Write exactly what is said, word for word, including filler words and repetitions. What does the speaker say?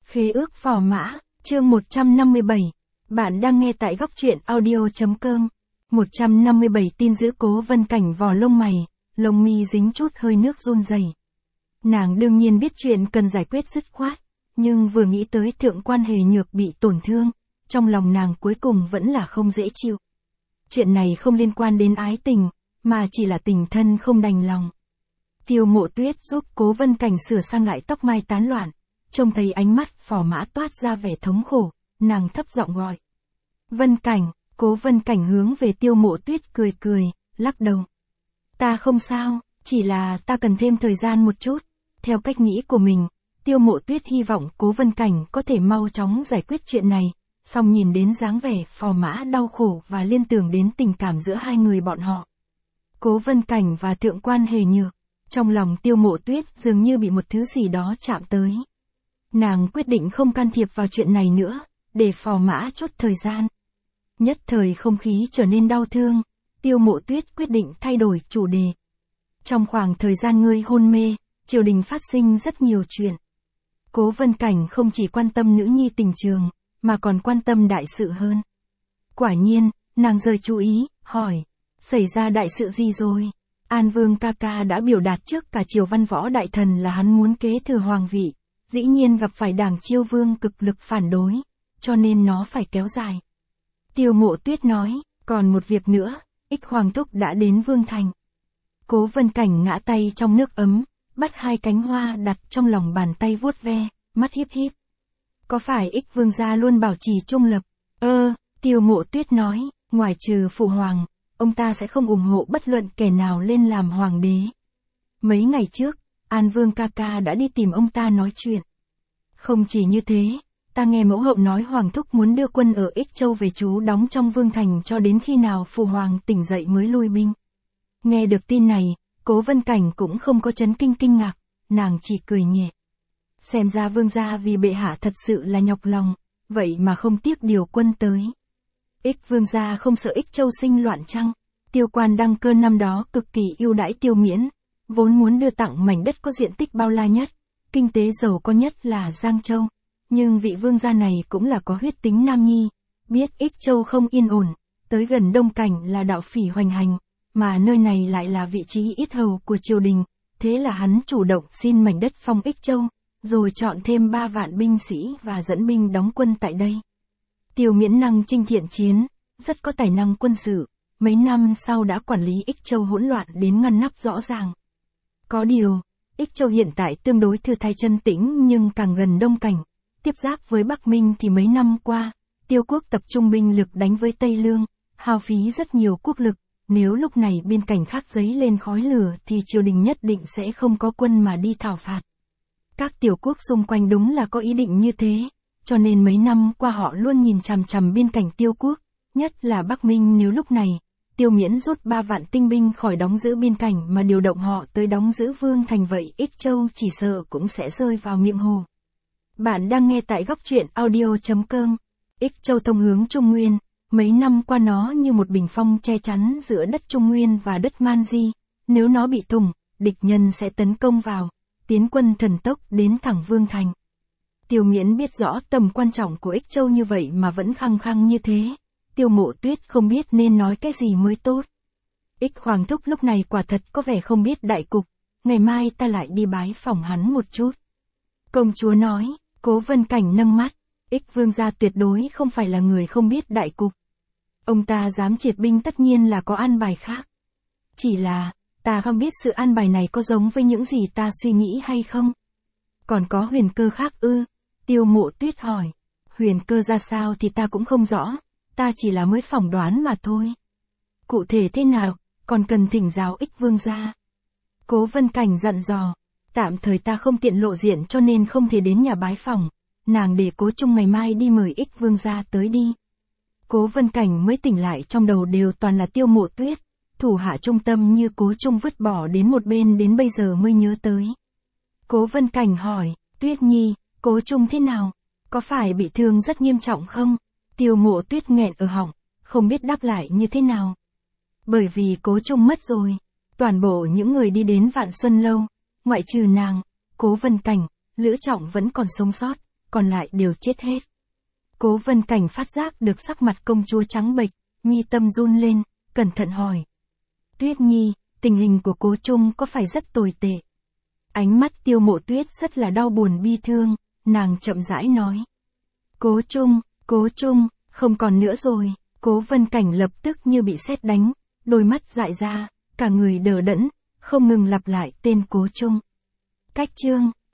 Khế ước phò mã, chương một trăm năm mươi bảy. Bạn đang nghe tại góc truyện audio.com. một trăm năm mươi bảy tin giữ Cố Vân Cảnh vò lông mày, lông mi dính chút hơi nước run rẩy. Nàng đương nhiên biết chuyện cần giải quyết dứt khoát, nhưng vừa nghĩ tới thượng quan Hề Nhược bị tổn thương, trong lòng nàng cuối cùng vẫn là không dễ chịu. Chuyện này không liên quan đến ái tình, mà chỉ là tình thân không đành lòng. Tiêu Mộ Tuyết giúp Cố Vân Cảnh sửa sang lại tóc mai tán loạn, trông thấy ánh mắt phò mã toát ra vẻ thống khổ, nàng thấp giọng gọi. Vân Cảnh, Cố Vân Cảnh hướng về Tiêu Mộ Tuyết cười cười, lắc đầu. Ta không sao, chỉ là ta cần thêm thời gian một chút. Theo cách nghĩ của mình, Tiêu Mộ Tuyết hy vọng Cố Vân Cảnh có thể mau chóng giải quyết chuyện này, song nhìn đến dáng vẻ phò mã đau khổ và liên tưởng đến tình cảm giữa hai người bọn họ. Cố Vân Cảnh và thượng quan Hề Nhược, trong lòng Tiêu Mộ Tuyết dường như bị một thứ gì đó chạm tới. Nàng quyết định không can thiệp vào chuyện này nữa, để phò mã chút thời gian. Nhất thời không khí trở nên đau thương, Tiêu Mộ Tuyết quyết định thay đổi chủ đề. Trong khoảng thời gian ngươi hôn mê, triều đình phát sinh rất nhiều chuyện. Cố Vân Cảnh không chỉ quan tâm nữ nhi tình trường, mà còn quan tâm đại sự hơn. Quả nhiên, nàng rời chú ý, hỏi, xảy ra đại sự gì rồi? An Vương ca ca đã biểu đạt trước cả triều văn võ đại thần là hắn muốn kế thừa hoàng vị, dĩ nhiên gặp phải Đảng Chiêu Vương cực lực phản đối, cho nên nó phải kéo dài. Tiêu Mộ Tuyết nói, còn một việc nữa, Ích Hoàng Thúc đã đến Vương Thành. Cố Vân Cảnh ngã tay trong nước ấm, bắt hai cánh hoa đặt trong lòng bàn tay vuốt ve, mắt híp híp. Có phải Ích Vương gia luôn bảo trì trung lập? Ơ, Tiêu Mộ Tuyết nói, ngoài trừ phụ hoàng, ông ta sẽ không ủng hộ bất luận kẻ nào lên làm hoàng đế. Mấy ngày trước, An Vương ca ca đã đi tìm ông ta nói chuyện. Không chỉ như thế, ta nghe mẫu hậu nói Hoàng Thúc muốn đưa quân ở Ích Châu về trú đóng trong Vương Thành cho đến khi nào phụ hoàng tỉnh dậy mới lui binh. Nghe được tin này, Cố Vân Cảnh cũng không có chấn kinh kinh ngạc, nàng chỉ cười nhẹ. Xem ra vương gia vì bệ hạ thật sự là nhọc lòng, vậy mà không tiếc điều quân tới. Ích Vương gia không sợ Ích Châu sinh loạn chăng? Tiêu Quan Đăng Cơ năm đó cực kỳ ưu đãi Tiêu Miễn, vốn muốn đưa tặng mảnh đất có diện tích bao la nhất, kinh tế giàu có nhất là Giang Châu. Nhưng vị vương gia này cũng là có huyết tính nam nhi, biết Ích Châu không yên ổn, tới gần Đông Cảnh là đạo phỉ hoành hành, mà nơi này lại là vị trí ít hầu của triều đình, thế là hắn chủ động xin mảnh đất phong Ích Châu, rồi chọn thêm ba vạn binh sĩ và dẫn binh đóng quân tại đây. Tiêu Miễn năng chinh thiện chiến, rất có tài năng quân sự, mấy năm sau đã quản lý Ích Châu hỗn loạn đến ngăn nắp rõ ràng. Có điều, Ích Châu hiện tại tương đối thư thái chân tĩnh nhưng càng gần Đông Cảnh, tiếp giáp với Bắc Minh thì mấy năm qua, Tiêu quốc tập trung binh lực đánh với Tây Lương, hao phí rất nhiều quốc lực, nếu lúc này biên cảnh khác dấy lên khói lửa thì triều đình nhất định sẽ không có quân mà đi thảo phạt. Các tiểu quốc xung quanh đúng là có ý định như thế, cho nên mấy năm qua họ luôn nhìn chằm chằm biên cảnh Tiêu quốc, nhất là Bắc Minh. Nếu lúc này, Tiêu Miễn rút ba vạn tinh binh khỏi đóng giữ biên cảnh mà điều động họ tới đóng giữ Vương Thành vậy Ích Châu chỉ sợ cũng sẽ rơi vào miệng hồ. Bạn đang nghe tại góc truyện audio.com. Ích Châu thông hướng Trung Nguyên, mấy năm qua nó như một bình phong che chắn giữa đất Trung Nguyên và đất Man Di, nếu nó bị thủng, địch nhân sẽ tấn công vào, tiến quân thần tốc đến thẳng Vương Thành. Tiêu Miễn biết rõ tầm quan trọng của Ích Châu như vậy mà vẫn khăng khăng như thế. Tiêu Mộ Tuyết không biết nên nói cái gì mới tốt. Ích Hoàng Thúc lúc này quả thật có vẻ không biết đại cục, ngày mai ta lại đi bái phỏng hắn một chút. Công chúa nói. Cố Vân Cảnh nâng mắt, Ích Vương gia tuyệt đối không phải là người không biết đại cục. Ông ta dám triệt binh tất nhiên là có an bài khác. Chỉ là, ta không biết sự an bài này có giống với những gì ta suy nghĩ hay không. Còn có huyền cơ khác ư? Tiêu Mộ Tuyết hỏi. Huyền cơ ra sao thì ta cũng không rõ, ta chỉ là mới phỏng đoán mà thôi. Cụ thể thế nào, còn cần thỉnh giáo Ích Vương gia. Cố Vân Cảnh dặn dò. Tạm thời ta không tiện lộ diện cho nên không thể đến nhà bái phỏng, nàng để Cố Trung ngày mai đi mời Ích Vương gia tới đi. Cố Vân Cảnh mới tỉnh lại trong đầu đều toàn là Tiêu Mộ Tuyết, thủ hạ trung tâm như Cố Trung vứt bỏ đến một bên đến bây giờ mới nhớ tới. Cố Vân Cảnh hỏi, Tuyết Nhi, Cố Trung thế nào? Có phải bị thương rất nghiêm trọng không? Tiêu Mộ Tuyết nghẹn ở họng, không biết đáp lại như thế nào. Bởi vì Cố Trung mất rồi, toàn bộ những người đi đến Vạn Xuân Lâu, ngoại trừ nàng, Cố Vân Cảnh, Lữ Trọng vẫn còn sống sót, còn lại đều chết hết. Cố Vân Cảnh phát giác được sắc mặt công chúa trắng bệch, mi tâm run lên, cẩn thận hỏi. Tuyết Nhi, tình hình của Cố Trung có phải rất tồi tệ? Ánh mắt Tiêu Mộ Tuyết rất là đau buồn bi thương, nàng chậm rãi nói. Cố Trung, Cố Trung, không còn nữa rồi. Cố Vân Cảnh lập tức như bị sét đánh, đôi mắt dại ra, cả người đờ đẫn, không ngừng lặp lại tên Cố Trung. Cách chương